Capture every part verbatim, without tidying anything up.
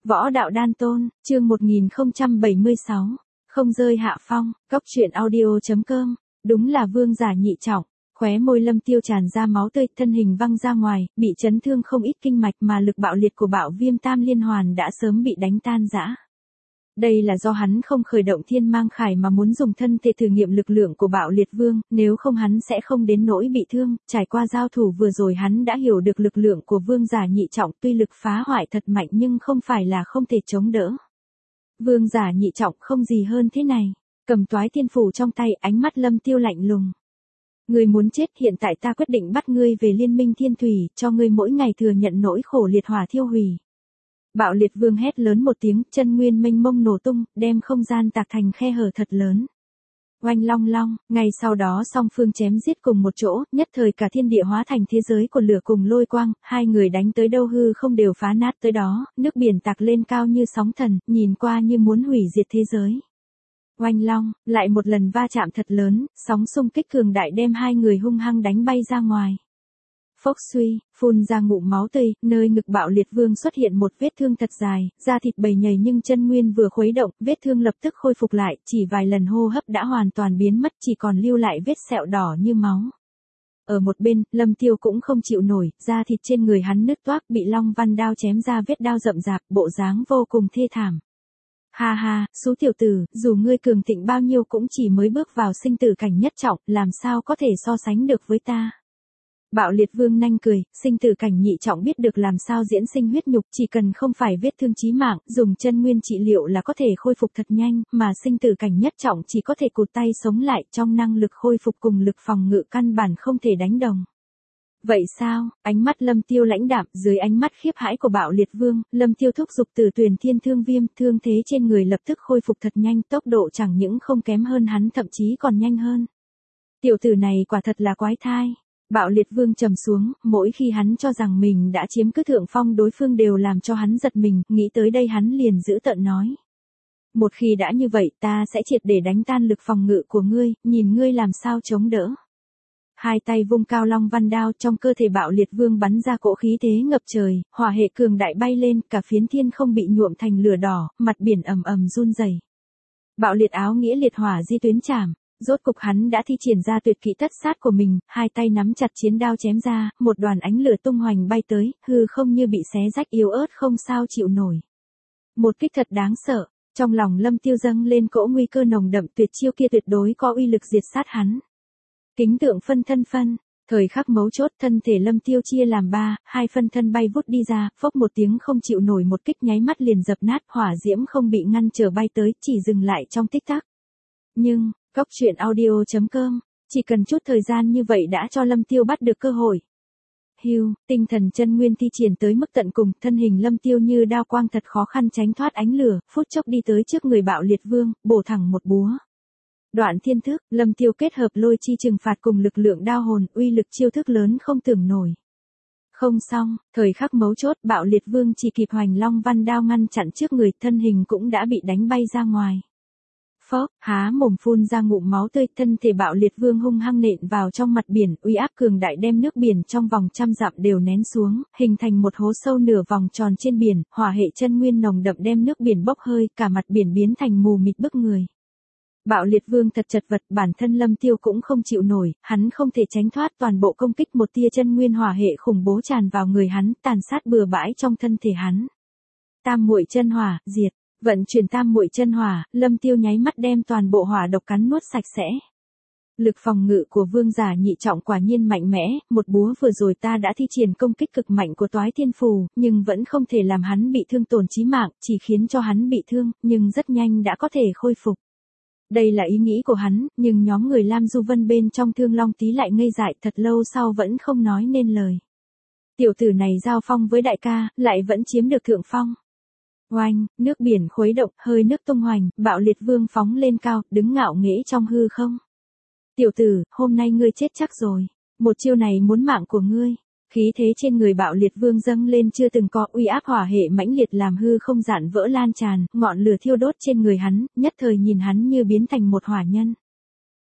Võ đạo đan tôn, chương một nghìn không trăm bảy mươi sáu. Không rơi hạ phong, góc truyện audio.com. Đúng là vương giả nhị trọng. Khóe môi Lâm Tiêu tràn ra máu tươi, thân hình văng ra ngoài, bị chấn thương không ít kinh mạch mà lực bạo liệt của bạo viêm tam liên hoàn đã sớm bị đánh tan rã. Đây là do hắn không khởi động thiên mang khải mà muốn dùng thân thể thử nghiệm lực lượng của bạo liệt vương, nếu không hắn sẽ không đến nỗi bị thương. Trải qua giao thủ vừa rồi hắn đã hiểu được lực lượng của vương giả nhị trọng, tuy lực phá hoại thật mạnh nhưng không phải là không thể chống đỡ. Vương giả nhị trọng không gì hơn thế này. Cầm toái thiên phủ trong tay, ánh mắt Lâm Tiêu lạnh lùng. Ngươi muốn chết, hiện tại ta quyết định bắt ngươi về liên minh thiên thủy, cho ngươi mỗi ngày thừa nhận nỗi khổ liệt hỏa thiêu hủy. Bạo liệt vương hét lớn một tiếng, chân nguyên mênh mông nổ tung, đem không gian tạc thành khe hở thật lớn. Oanh long long, ngay sau đó song phương chém giết cùng một chỗ, nhất thời cả thiên địa hóa thành thế giới của lửa cùng lôi quang, hai người đánh tới đâu hư không đều phá nát tới đó, nước biển tạc lên cao như sóng thần, nhìn qua như muốn hủy diệt thế giới. Oanh long, lại một lần va chạm thật lớn, sóng xung kích cường đại đem hai người hung hăng đánh bay ra ngoài. Phốc suy, phun ra ngụm máu tươi, nơi ngực bạo liệt vương xuất hiện một vết thương thật dài, da thịt bầy nhầy nhưng chân nguyên vừa khuấy động, vết thương lập tức khôi phục lại, chỉ vài lần hô hấp đã hoàn toàn biến mất, chỉ còn lưu lại vết sẹo đỏ như máu. Ở một bên, Lâm Tiêu cũng không chịu nổi, da thịt trên người hắn nứt toác, bị Long Văn đao chém ra vết đao rậm rạp, bộ dáng vô cùng thê thảm. Ha ha, số tiểu tử, dù ngươi cường thịnh bao nhiêu cũng chỉ mới bước vào sinh tử cảnh nhất trọng, làm sao có thể so sánh được với ta. Bạo liệt vương nanh cười, sinh tử cảnh nhị trọng biết được làm sao diễn sinh huyết nhục, chỉ cần không phải vết thương chí mạng, dùng chân nguyên trị liệu là có thể khôi phục thật nhanh, mà sinh tử cảnh nhất trọng chỉ có thể cụt tay sống lại, trong năng lực khôi phục cùng lực phòng ngự căn bản không thể đánh đồng. Vậy sao? Ánh mắt Lâm Tiêu lãnh đạm, dưới ánh mắt khiếp hãi của bạo liệt vương, Lâm Tiêu thúc giục Tử Tuyền Thiên Thương Viêm, thương thế trên người lập tức khôi phục thật nhanh, tốc độ chẳng những không kém hơn hắn thậm chí còn nhanh hơn. Tiểu tử này quả thật là quái thai. Bạo liệt vương trầm xuống, mỗi khi hắn cho rằng mình đã chiếm cứ thượng phong đối phương đều làm cho hắn giật mình, nghĩ tới đây hắn liền giữ tợn nói. Một khi đã như vậy ta sẽ triệt để đánh tan lực phòng ngự của ngươi, nhìn ngươi làm sao chống đỡ. Hai tay vung cao long văn đao, trong cơ thể bạo liệt vương bắn ra cỗ khí thế ngập trời, hỏa hệ cường đại bay lên, cả phiến thiên không bị nhuộm thành lửa đỏ, mặt biển ầm ầm run rẩy. Bạo liệt áo nghĩa liệt hỏa di tuyến chảm. Rốt cục hắn đã thi triển ra tuyệt kỹ tất sát của mình, hai tay nắm chặt chiến đao chém ra, một đoàn ánh lửa tung hoành bay tới, hư không như bị xé rách yếu ớt không sao chịu nổi. Một kích thật đáng sợ, trong lòng Lâm Tiêu dâng lên cỗ nguy cơ nồng đậm, tuyệt chiêu kia tuyệt đối có uy lực diệt sát hắn. Kính tượng phân thân phân, thời khắc mấu chốt thân thể Lâm Tiêu chia làm ba, hai phân thân bay vút đi ra, phốc một tiếng không chịu nổi một kích nháy mắt liền dập nát, hỏa diễm không bị ngăn trở bay tới, chỉ dừng lại trong tích tắc. Nhưng góc truyện audio.com, chỉ cần chút thời gian như vậy đã cho Lâm Tiêu bắt được cơ hội. Hưu, tinh thần chân nguyên thi triển tới mức tận cùng, thân hình Lâm Tiêu như đao quang thật khó khăn tránh thoát ánh lửa, phút chốc đi tới trước người bạo liệt vương, bổ thẳng một búa. Đoạn thiên thức, Lâm Tiêu kết hợp lôi chi trừng phạt cùng lực lượng đao hồn, uy lực chiêu thức lớn không tưởng nổi. Không xong, thời khắc mấu chốt bạo liệt vương chỉ kịp hoành long văn đao ngăn chặn trước người, thân hình cũng đã bị đánh bay ra ngoài. Phốc, há mồm phun ra ngụm máu tươi, thân thể bạo liệt vương hung hăng nện vào trong mặt biển, uy áp cường đại đem nước biển trong vòng trăm dặm đều nén xuống, hình thành một hố sâu nửa vòng tròn trên biển, hỏa hệ chân nguyên nồng đậm đem nước biển bốc hơi, cả mặt biển biến thành mù mịt bức người. Bạo liệt vương thật chật vật, bản thân Lâm Tiêu cũng không chịu nổi, hắn không thể tránh thoát toàn bộ công kích, một tia chân nguyên hỏa hệ khủng bố tràn vào người hắn, tàn sát bừa bãi trong thân thể hắn. Tam muội chân hỏa, diệt. Vận chuyển tam muội chân hỏa, Lâm Tiêu nháy mắt đem toàn bộ hỏa độc cắn nuốt sạch sẽ. Lực phòng ngự của vương giả nhị trọng quả nhiên mạnh mẽ, một búa vừa rồi ta đã thi triển công kích cực mạnh của toái thiên phù, nhưng vẫn không thể làm hắn bị thương tổn chí mạng, chỉ khiến cho hắn bị thương, nhưng rất nhanh đã có thể khôi phục. Đây là ý nghĩ của hắn, nhưng nhóm người Lam Du Vân bên trong Thương Long Tí lại ngây dại, thật lâu sau vẫn không nói nên lời. Tiểu tử này giao phong với đại ca, lại vẫn chiếm được thượng phong. Oanh, nước biển khuấy động, hơi nước tung hoành, bạo liệt vương phóng lên cao, đứng ngạo nghễ trong hư không. Tiểu tử, hôm nay ngươi chết chắc rồi. Một chiêu này muốn mạng của ngươi. Khí thế trên người bạo liệt vương dâng lên chưa từng có, uy áp hỏa hệ mãnh liệt làm hư không dạn vỡ lan tràn, ngọn lửa thiêu đốt trên người hắn, nhất thời nhìn hắn như biến thành một hỏa nhân.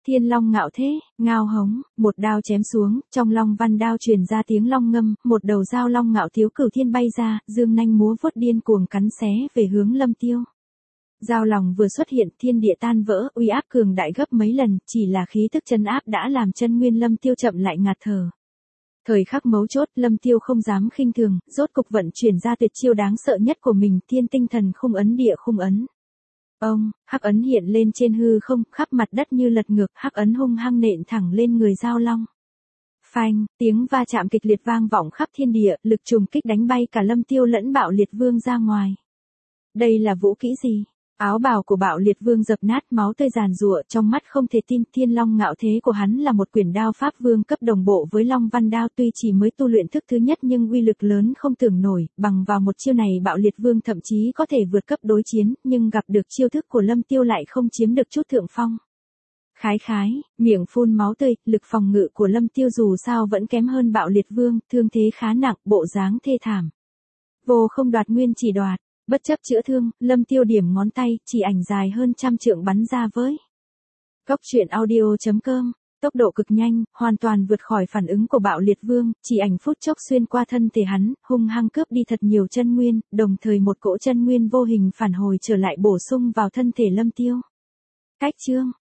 Thiên long ngạo thế, ngao hống, một đao chém xuống, trong long văn đao truyền ra tiếng long ngâm, một đầu dao long ngạo thiếu cửu thiên bay ra, dương nanh múa vuốt điên cuồng cắn xé về hướng Lâm Tiêu. Dao lòng vừa xuất hiện, thiên địa tan vỡ, uy áp cường đại gấp mấy lần, chỉ là khí tức chân áp đã làm chân nguyên Lâm Tiêu chậm lại ngạt thở. Thời khắc mấu chốt, Lâm Tiêu không dám khinh thường, rốt cục vận chuyển ra tuyệt chiêu đáng sợ nhất của mình, thiên tinh thần khung ấn địa khung ấn. Ông, hắc ấn hiện lên trên hư không, khắp mặt đất như lật ngược, hắc ấn hung hăng nện thẳng lên người dao long. Phanh, tiếng va chạm kịch liệt vang vọng khắp thiên địa, lực trùng kích đánh bay cả Lâm Tiêu lẫn Bạo Liệt Vương ra ngoài. Đây là vũ kỹ gì? Áo bào của Bạo Liệt Vương dập nát, máu tươi giàn giụa, trong mắt không thể tin, thiên long ngạo thế của hắn là một quyển đao pháp vương cấp đồng bộ với long văn đao, tuy chỉ mới tu luyện thức thứ nhất nhưng uy lực lớn không tưởng nổi, bằng vào một chiêu này Bạo Liệt Vương thậm chí có thể vượt cấp đối chiến, nhưng gặp được chiêu thức của Lâm Tiêu lại không chiếm được chút thượng phong. Khái khái, miệng phun máu tươi, lực phòng ngự của Lâm Tiêu dù sao vẫn kém hơn Bạo Liệt Vương, thương thế khá nặng, bộ dáng thê thảm. Vô không đoạt nguyên chỉ đoạt. Bất chấp chữa thương, Lâm Tiêu điểm ngón tay, chỉ ảnh dài hơn trăm trượng bắn ra với. Cốc truyện audio chấm com, tốc độ cực nhanh, hoàn toàn vượt khỏi phản ứng của Bạo Liệt Vương, chỉ ảnh phút chốc xuyên qua thân thể hắn, hung hăng cướp đi thật nhiều chân nguyên, đồng thời một cỗ chân nguyên vô hình phản hồi trở lại bổ sung vào thân thể Lâm Tiêu. Cách chương